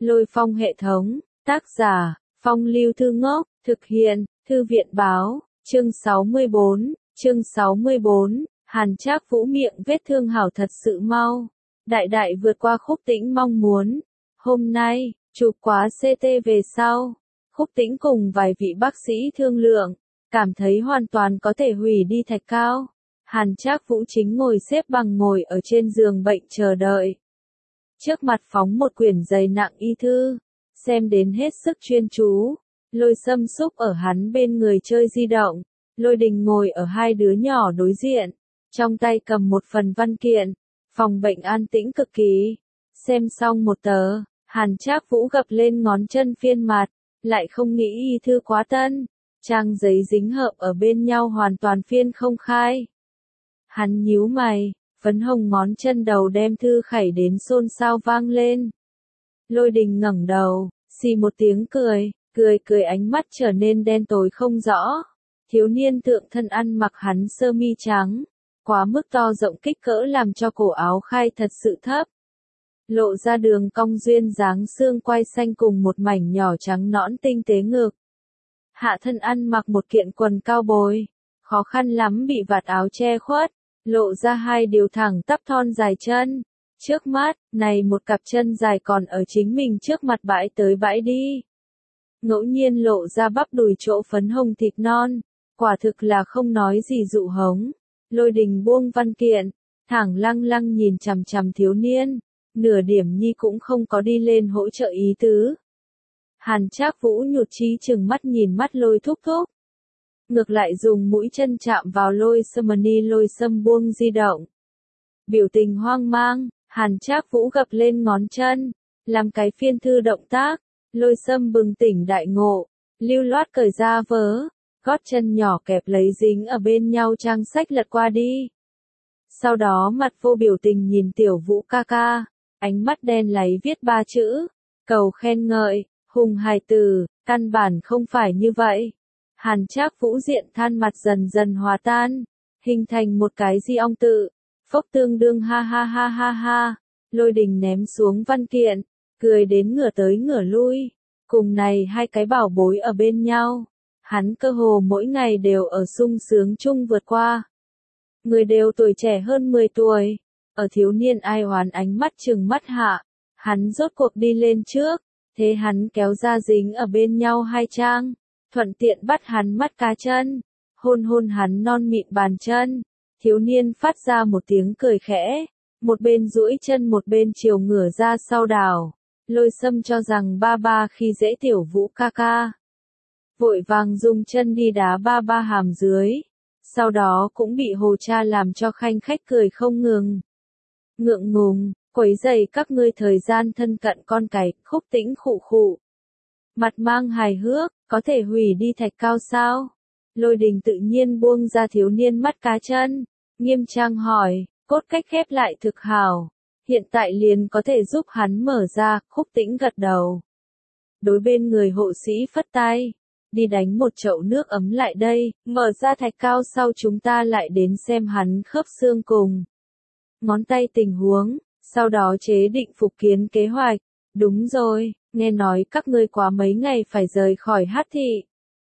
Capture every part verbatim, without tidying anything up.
Lôi phong hệ thống, tác giả, Phong Lưu Thư Ngốc, thực hiện, Thư viện báo, chương sáu mươi bốn, chương sáu mươi bốn, Hàn Trác Vũ miệng vết thương hảo thật sự mau. Đại đại vượt qua Khúc Tĩnh mong muốn. Hôm nay, chụp quá xê tê về sau, Khúc Tĩnh cùng vài vị bác sĩ thương lượng, cảm thấy hoàn toàn có thể hủy đi Thạch Cao. Hàn Trác Vũ chính ngồi xếp bằng ngồi ở trên giường bệnh chờ đợi. Trước mặt phóng một quyển dày nặng y thư, xem đến hết sức chuyên chú. Lôi Sâm xúc ở hắn bên người chơi di động, Lôi Đình ngồi ở hai đứa nhỏ đối diện, trong tay cầm một phần văn kiện. Phòng bệnh an tĩnh cực kỳ. Xem xong một tờ, Hàn Trác Vũ gập lên ngón chân phiên mặt, lại không nghĩ y thư quá tân, trang giấy dính hợp ở bên nhau hoàn toàn phiên không khai. Hắn nhíu mày, phấn hồng ngón chân đầu đem thư khẩy đến xôn xao vang lên. Lôi Đình ngẩng đầu, xì một tiếng cười, cười cười ánh mắt trở nên đen tối không rõ. Thiếu niên tượng thân ăn mặc hắn sơ mi trắng, quá mức to rộng kích cỡ làm cho cổ áo khai thật sự thấp. Lộ ra đường cong duyên dáng xương quai xanh cùng một mảnh nhỏ trắng nõn tinh tế ngực. Hạ thân ăn mặc một kiện quần cao bồi, khó khăn lắm bị vạt áo che khuất, lộ ra hai điều thẳng tắp thon dài chân. Trước mắt, này một cặp chân dài còn ở chính mình trước mặt bãi tới bãi đi. Ngẫu nhiên lộ ra bắp đùi chỗ phấn hồng thịt non, quả thực là không nói gì dụ hống. Lôi Đình buông văn kiện, thẳng lăng lăng nhìn chằm chằm thiếu niên, nửa điểm nhi cũng không có đi lên hỗ trợ ý tứ. Hàn Trác Vũ nhụt chí chừng mắt nhìn mắt Lôi thúc thúc. Ngược lại dùng mũi chân chạm vào Lôi Sâm, Lôi Sâm buông di động. Biểu tình hoang mang, Hàn Trác Vũ gập lên ngón chân, làm cái phiên thư động tác. Lôi Sâm bừng tỉnh đại ngộ, lưu loát cởi ra vớ, gót chân nhỏ kẹp lấy dính ở bên nhau trang sách lật qua đi. Sau đó mặt vô biểu tình nhìn Tiểu Vũ ca ca, ánh mắt đen láy viết ba chữ, cầu khen ngợi, hùng hài tử, căn bản không phải như vậy. Hàn Trác Vũ diện than mặt dần dần hòa tan, hình thành một cái di ong tự, phốc tương đương ha ha ha ha ha. Lôi Đình ném xuống văn kiện, cười đến ngửa tới ngửa lui, cùng này hai cái bảo bối ở bên nhau. Hắn cơ hồ mỗi ngày đều ở sung sướng chung vượt qua. Người đều tuổi trẻ hơn mười tuổi, ở thiếu niên ai oán ánh mắt trừng mắt hạ, hắn rốt cuộc đi lên trước, thế hắn kéo ra dính ở bên nhau hai trang, thuận tiện bắt hắn mắt cá chân, hôn hôn hắn non mịn bàn chân. Thiếu niên phát ra một tiếng cười khẽ, một bên duỗi chân một bên chiều ngửa ra sau đảo. Lôi Sâm cho rằng ba ba khi dễ Tiểu Vũ ca ca, vội vàng dùng chân đi đá ba ba hàm dưới, sau đó cũng bị hồ cha làm cho khanh khách cười không ngừng. Ngượng ngùng, quấy rầy các ngươi thời gian thân cận con cái. Khúc Tĩnh khụ khụ, mặt mang hài hước, có thể hủy đi Thạch Cao sao? Lôi Đình tự nhiên buông ra thiếu niên mắt cá chân, nghiêm trang hỏi, cốt cách khép lại thực hảo, hiện tại liền có thể giúp hắn mở ra. Khúc Tĩnh gật đầu, đối bên người hộ sĩ phất tay, đi đánh một chậu nước ấm lại đây, mở ra Thạch Cao sau chúng ta lại đến xem hắn khớp xương cùng ngón tay tình huống, sau đó chế định phục kiến kế hoạch. Đúng rồi, nghe nói các ngươi quá mấy ngày phải rời khỏi Hát thị,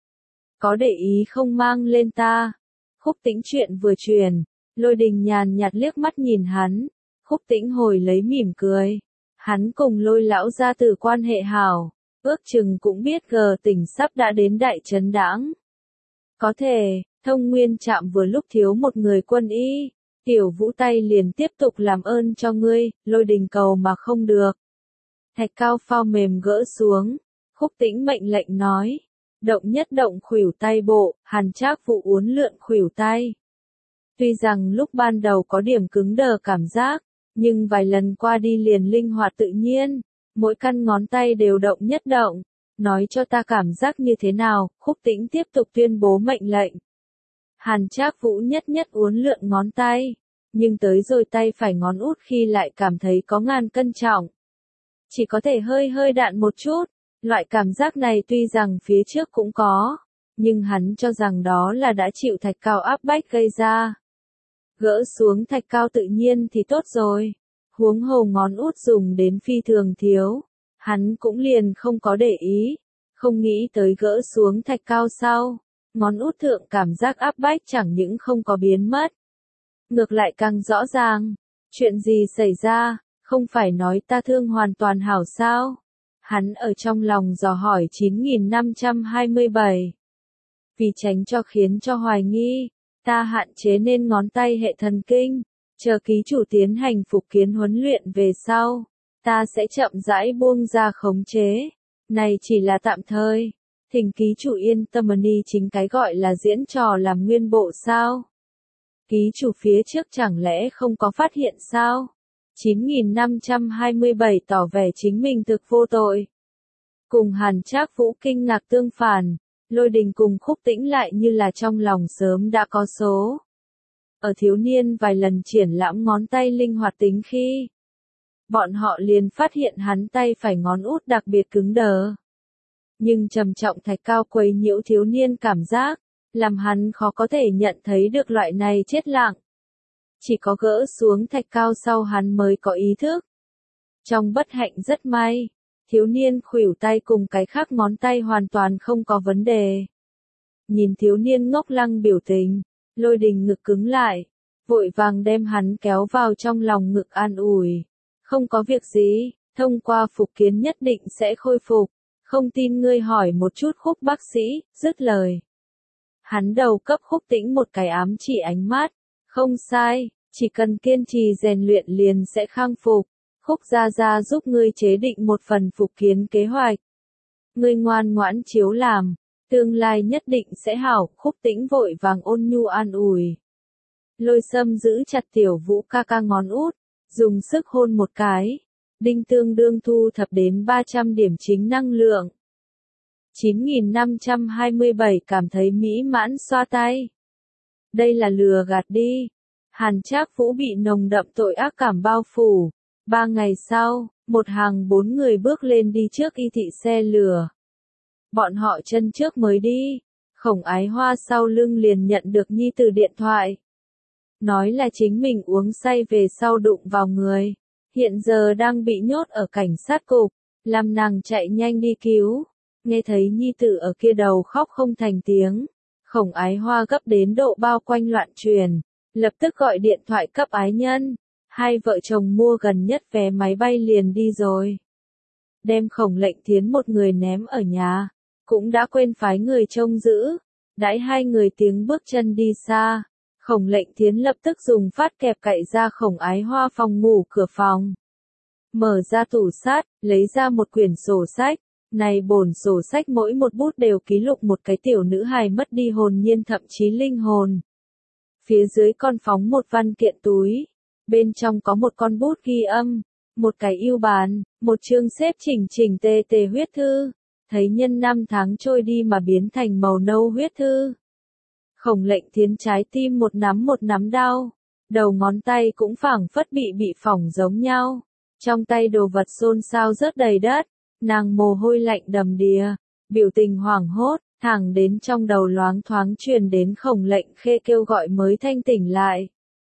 có để ý không mang lên ta? Khúc Tĩnh chuyện vừa truyền, Lôi Đình nhàn nhạt liếc mắt nhìn hắn. Khúc Tĩnh hồi lấy mỉm cười, hắn cùng Lôi lão gia tử quan hệ hảo, ước chừng cũng biết gờ tỉnh sắp đã đến đại trấn đãng. Có thể, Thông Nguyên trạm vừa lúc thiếu một người quân y, Tiểu Vũ tay liền tiếp tục làm ơn cho ngươi. Lôi Đình cầu mà không được. Thạch Cao phao mềm gỡ xuống, Khúc Tĩnh mệnh lệnh nói, động nhất động khuỷu tay bộ. Hàn Trác Vũ uốn lượn khuỷu tay. Tuy rằng lúc ban đầu có điểm cứng đờ cảm giác, nhưng vài lần qua đi liền linh hoạt tự nhiên, mỗi căn ngón tay đều động nhất động. Nói cho ta cảm giác như thế nào? Khúc Tĩnh tiếp tục tuyên bố mệnh lệnh. Hàn Trác Vũ nhất nhất uốn lượn ngón tay, nhưng tới rồi tay phải ngón út khi lại cảm thấy có ngàn cân trọng. Chỉ có thể hơi hơi đạn một chút, loại cảm giác này tuy rằng phía trước cũng có, nhưng hắn cho rằng đó là đã chịu Thạch Cao áp bách gây ra. Gỡ xuống Thạch Cao tự nhiên thì tốt rồi, huống hồ ngón út dùng đến phi thường thiếu. Hắn cũng liền không có để ý, không nghĩ tới gỡ xuống thạch cao sau, ngón út thượng cảm giác áp bách chẳng những không có biến mất. Ngược lại càng rõ ràng, chuyện gì xảy ra, không phải nói ta thương hoàn toàn hảo sao? Hắn ở trong lòng dò hỏi chín nghìn năm trăm hai mươi bảy. Vì tránh cho khiến cho hoài nghi, ta hạn chế nên ngón tay hệ thần kinh, chờ ký chủ tiến hành phục kiến huấn luyện về sau, ta sẽ chậm rãi buông ra khống chế. Này chỉ là tạm thời, thỉnh ký chủ yên tâm, ni chính cái gọi là diễn trò làm nguyên bộ sao? Ký chủ phía trước chẳng lẽ không có phát hiện sao? chín nghìn năm trăm hai mươi bảy tỏ vẻ chính mình thực vô tội. Cùng Hàn Trác Vũ kinh ngạc tương phản, Lôi Đình cùng Khúc Tĩnh lại như là trong lòng sớm đã có số. Ở thiếu niên vài lần triển lãm ngón tay linh hoạt tính khi, bọn họ liền phát hiện hắn tay phải ngón út đặc biệt cứng đờ. Nhưng trầm trọng thạch cao quấy nhiễu thiếu niên cảm giác, làm hắn khó có thể nhận thấy được loại này chết lặng. Chỉ có gỡ xuống thạch cao sau hắn mới có ý thức. Trong bất hạnh rất may, thiếu niên khuỷu tay cùng cái khác ngón tay hoàn toàn không có vấn đề. Nhìn thiếu niên ngốc lăng biểu tình, Lôi Đình ngực cứng lại, vội vàng đem hắn kéo vào trong lòng ngực an ủi. Không có việc gì, thông qua phục kiến nhất định sẽ khôi phục, không tin ngươi hỏi một chút Khúc bác sĩ, dứt lời. Hắn đầu cấp Khúc Tĩnh một cái ám chỉ ánh mắt, không sai, chỉ cần kiên trì rèn luyện liền sẽ khang phục. Khúc gia gia giúp ngươi chế định một phần phục kiến kế hoạch. Ngươi ngoan ngoãn chiếu làm, tương lai nhất định sẽ hảo. Khúc Tĩnh vội vàng ôn nhu an ủi. Lôi Sâm giữ chặt Tiểu Vũ ca ca ngón út, dùng sức hôn một cái. Đinh tương đương thu thập đến ba trăm điểm chính năng lượng. chín nghìn năm trăm hai mươi bảy cảm thấy mỹ mãn xoa tay. Đây là lừa gạt đi. Hàn Trác Vũ bị nồng đậm tội ác cảm bao phủ. Ba ngày sau, một hàng bốn người bước lên đi trước y thị xe lửa. Bọn họ chân trước mới đi, Khổng Ái Hoa sau lưng liền nhận được nhi tử điện thoại. Nói là chính mình uống say về sau đụng vào người, hiện giờ đang bị nhốt ở cảnh sát cục, làm nàng chạy nhanh đi cứu. Nghe thấy nhi tử ở kia đầu khóc không thành tiếng, Khổng Ái Hoa gấp đến độ bao quanh loạn truyền, lập tức gọi điện thoại cấp ái nhân. Hai vợ chồng mua gần nhất vé máy bay liền đi rồi. Đem Khổng Lệnh Thiến một người ném ở nhà, cũng đã quên phái người trông giữ. Đãi hai người tiếng bước chân đi xa, Khổng Lệnh Thiến lập tức dùng phát kẹp cậy ra Khổng Ái Hoa phòng ngủ cửa phòng. Mở ra tủ sát, lấy ra một quyển sổ sách. Này bổn sổ sách mỗi một bút đều ký lục một cái tiểu nữ hài mất đi hồn nhiên thậm chí linh hồn. Phía dưới con phóng một văn kiện túi. Bên trong có một con bút ghi âm, một cái yêu bàn, một chương xếp chỉnh chỉnh tề tề huyết thư, thấy nhân năm tháng trôi đi mà biến thành màu nâu huyết thư. Khổng Lệnh Thiến trái tim một nắm một nắm đau, đầu ngón tay cũng phảng phất bị bị phỏng giống nhau, trong tay đồ vật xôn xao rớt đầy đất, nàng mồ hôi lạnh đầm đìa, biểu tình hoảng hốt, thẳng đến trong đầu loáng thoáng truyền đến Khổng Lệnh Khê kêu gọi mới thanh tỉnh lại.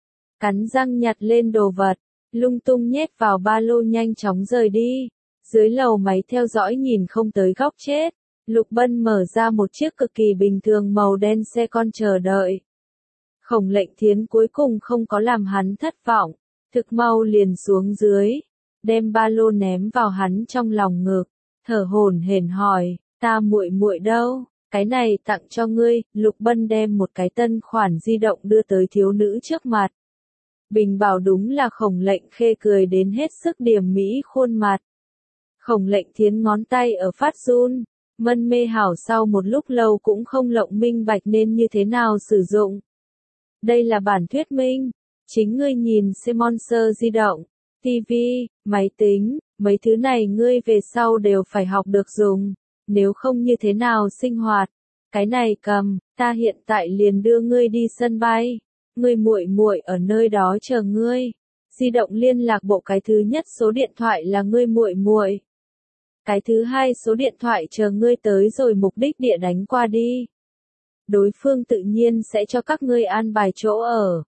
Cắn răng nhặt lên đồ vật, lung tung nhét vào ba lô nhanh chóng rời đi. Dưới lầu máy theo dõi nhìn không tới góc chết. Lục Bân mở ra một chiếc cực kỳ bình thường màu đen xe con chờ đợi. Khổng Lệnh Thiến cuối cùng không có làm hắn thất vọng, thực mau liền xuống dưới, đem ba lô ném vào hắn trong lòng ngực, thở hổn hển hỏi, ta muội muội đâu? Cái này tặng cho ngươi. Lục Bân đem một cái tân khoản di động đưa tới thiếu nữ trước mặt. Bình bảo đúng là Khổng Lệnh Khê cười đến hết sức điểm mỹ khuôn mặt. Khổng Lệnh Thiến ngón tay ở phát run, mân mê hảo sau một lúc lâu cũng không lộng minh bạch nên như thế nào sử dụng. Đây là bản thuyết minh, chính ngươi nhìn sponsor di động, tivi, máy tính, mấy thứ này ngươi về sau đều phải học được dùng, nếu không như thế nào sinh hoạt. Cái này cầm, ta hiện tại liền đưa ngươi đi sân bay. Ngươi muội muội ở nơi đó chờ ngươi. Di động liên lạc bộ cái thứ nhất số điện thoại là ngươi muội muội. Cái thứ hai số điện thoại chờ ngươi tới rồi mục đích địa đánh qua đi. Đối phương tự nhiên sẽ cho các ngươi an bài chỗ ở.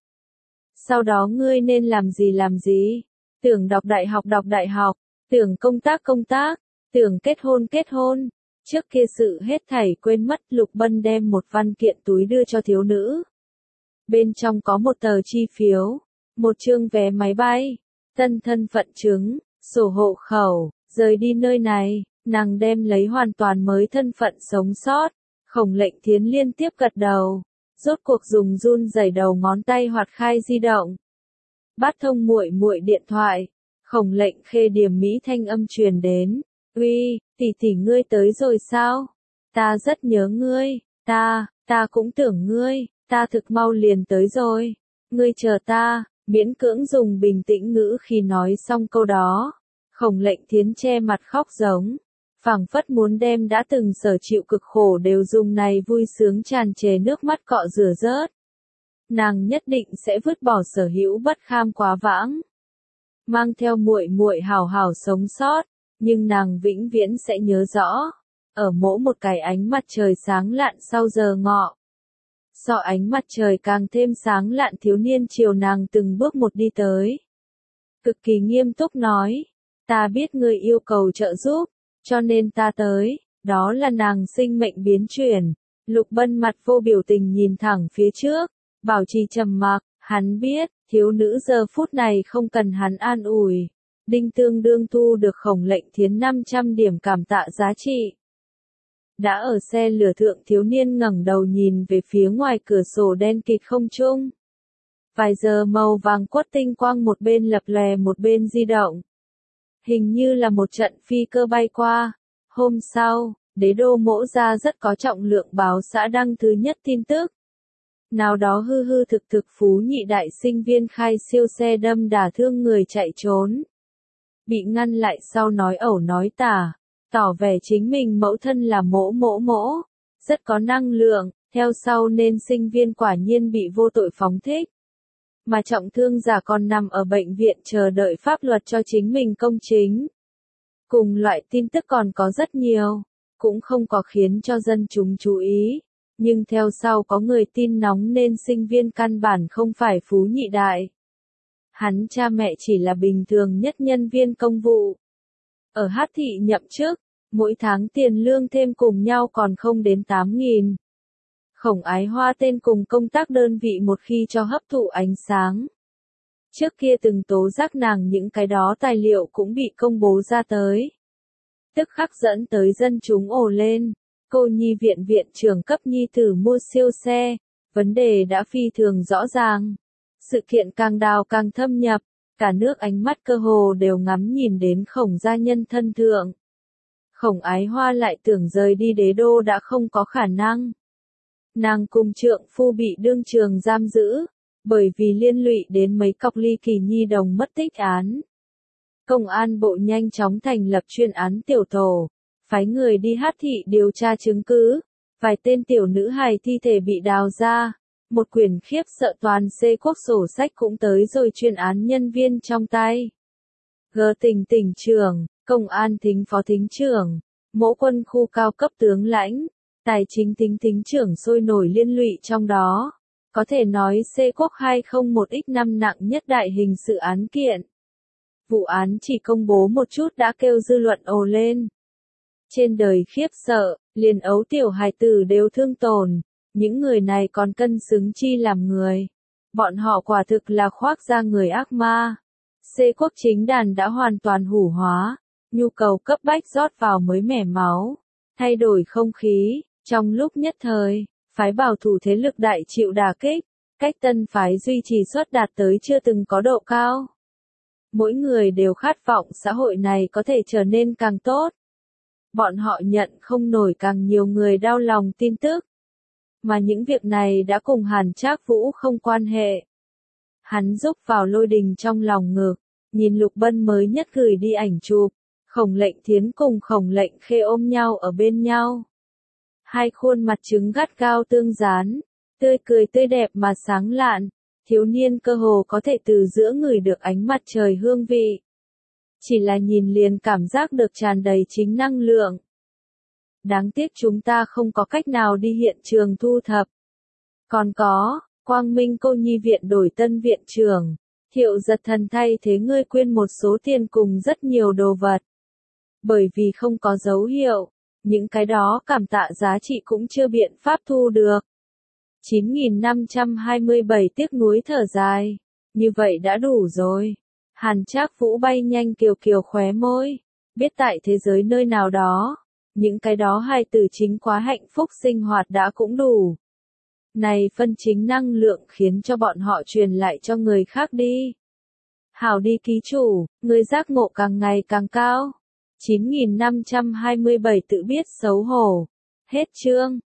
Sau đó ngươi nên làm gì làm gì. Tưởng đọc đại học đọc đại học, tưởng công tác công tác, Tưởng kết hôn kết hôn. Trước kia sự hết thảy quên mất, Lục Bân đem một văn kiện túi đưa cho thiếu nữ. Bên trong có một tờ chi phiếu, một chương vé máy bay, tân thân phận chứng, sổ hộ khẩu, rời đi nơi này, nàng đem lấy hoàn toàn mới thân phận sống sót. Khổng Lệnh Thiến liên tiếp gật đầu, rốt cuộc dùng run rẩy đầu ngón tay hoạt khai di động. Bắt thông muội muội điện thoại, Khổng Lệnh Khê điềm mỹ thanh âm truyền đến, "Uy, tỷ tỷ ngươi tới rồi sao? Ta rất nhớ ngươi, ta, ta cũng tưởng ngươi, ta thực mau liền tới rồi, ngươi chờ ta." Miễn cưỡng dùng bình tĩnh ngữ khi nói xong câu đó, Khổng Lệnh Thiến che mặt khóc giống, phảng phất muốn đem đã từng sở chịu cực khổ đều dùng này vui sướng tràn trề nước mắt cọ rửa rớt. Nàng nhất định sẽ vứt bỏ sở hữu bất kham quá vãng, mang theo muội muội hào hào sống sót, nhưng nàng vĩnh viễn sẽ nhớ rõ, ở mỗi một cái ánh mặt trời sáng lạn sau giờ ngọ. So ánh mặt trời càng thêm sáng lạn thiếu niên chiều nàng từng bước một đi tới. Cực kỳ nghiêm túc nói, "Ta biết ngươi yêu cầu trợ giúp, cho nên ta tới." Đó là nàng sinh mệnh biến chuyển. Lục Bân mặt vô biểu tình nhìn thẳng phía trước, bảo trì trầm mặc, hắn biết, thiếu nữ giờ phút này không cần hắn an ủi. Đinh tương đương thu được Khổng Lệnh Thiến năm trăm điểm cảm tạ giá trị. Đã ở xe lửa thượng thiếu niên ngẩng đầu nhìn về phía ngoài cửa sổ đen kịt không trung. Vài giờ màu vàng quất tinh quang một bên lập lòe một bên di động. Hình như là một trận phi cơ bay qua. Hôm sau, đế đô Mỗ ra rất có trọng lượng báo xã đăng thứ nhất tin tức. Nào đó hư hư thực thực phú nhị đại sinh viên khai siêu xe đâm đả thương người chạy trốn. Bị ngăn lại sau nói ẩu nói tả, tỏ vẻ chính mình mẫu thân là Mỗ Mỗ Mỗ, rất có năng lượng, theo sau nên sinh viên quả nhiên bị vô tội phóng thích. Mà trọng thương giả còn nằm ở bệnh viện chờ đợi pháp luật cho chính mình công chính. Cùng loại tin tức còn có rất nhiều, cũng không có khiến cho dân chúng chú ý. Nhưng theo sau có người tin nóng nên sinh viên căn bản không phải phú nhị đại. Hắn cha mẹ chỉ là bình thường nhất nhân viên công vụ. Ở Hát thị nhậm chức, mỗi tháng tiền lương thêm cùng nhau còn không đến tám nghìn. Khổng Ái Hoa tên cùng công tác đơn vị một khi cho hấp thụ ánh sáng. Trước kia từng tố giác nàng những cái đó tài liệu cũng bị công bố ra tới. Tức khắc dẫn tới dân chúng ồ lên. Cô nhi viện viện trưởng cấp nhi tử mua siêu xe, vấn đề đã phi thường rõ ràng. Sự kiện càng đào càng thâm nhập, cả nước ánh mắt cơ hồ đều ngắm nhìn đến Khổng gia nhân thân thượng. Khổng Ái Hoa lại tưởng rời đi đế đô đã không có khả năng. Nàng cùng trượng phu bị đương trường giam giữ, bởi vì liên lụy đến mấy cọc ly kỳ nhi đồng mất tích án. Công an bộ nhanh chóng thành lập chuyên án tiểu tổ, phái người đi Hát thị điều tra chứng cứ, vài tên tiểu nữ hài thi thể bị đào ra, một quyển khiếp sợ toàn xê quốc sổ sách cũng tới rồi chuyên án nhân viên trong tay. G tỉnh tỉnh trưởng, công an thính phó thính trưởng, Mỗ quân khu cao cấp tướng lãnh, tài chính thính thính trưởng sôi nổi liên lụy trong đó. Có thể nói xê quốc hai không một x năm nặng nhất đại hình sự án kiện. Vụ án chỉ công bố một chút đã kêu dư luận ồ lên. Trên đời khiếp sợ, liền ấu tiểu hài tử đều thương tổn, những người này còn cân xứng chi làm người. Bọn họ quả thực là khoác ra người ác ma. Xê quốc chính đàn đã hoàn toàn hủ hóa, nhu cầu cấp bách rót vào mới mẻ máu, thay đổi không khí, trong lúc nhất thời, phái bảo thủ thế lực đại chịu đả kích, cách tân phái duy trì suất đạt tới chưa từng có độ cao. Mỗi người đều khát vọng xã hội này có thể trở nên càng tốt. Bọn họ nhận không nổi càng nhiều người đau lòng tin tức. Mà những việc này đã cùng Hàn Trác Vũ không quan hệ. Hắn rúc vào Lôi Đình trong lòng ngực, nhìn Lục Bân mới nhất gửi đi ảnh chụp, Khổng Lệnh Thiến cùng Khổng Lệnh Khê ôm nhau ở bên nhau. Hai khuôn mặt trứng gắt gao tương dán, tươi cười tươi đẹp mà sáng lạn, thiếu niên cơ hồ có thể từ giữa người được ánh mặt trời hương vị. Chỉ là nhìn liền cảm giác được tràn đầy chính năng lượng. Đáng tiếc chúng ta không có cách nào đi hiện trường thu thập. Còn có, Quang Minh cô nhi viện đổi tân viện trưởng, Thiệu Giật Thần thay thế ngươi quyên một số tiền cùng rất nhiều đồ vật. Bởi vì không có dấu hiệu, những cái đó cảm tạ giá trị cũng chưa biện pháp thu được. chín nghìn năm trăm hai mươi bảy tiếc nuối thở dài. Như vậy đã đủ rồi. Hàn Trác Vũ bay nhanh kiều kiều khóe môi. Biết tại thế giới nơi nào đó, những cái đó hài tử chính quá hạnh phúc sinh hoạt đã cũng đủ. Này phân chính năng lượng khiến cho bọn họ truyền lại cho người khác đi. Hảo đi ký chủ, người giác ngộ càng ngày càng cao. chín nghìn năm trăm hai mươi bảy tự biết xấu hổ. Hết chương.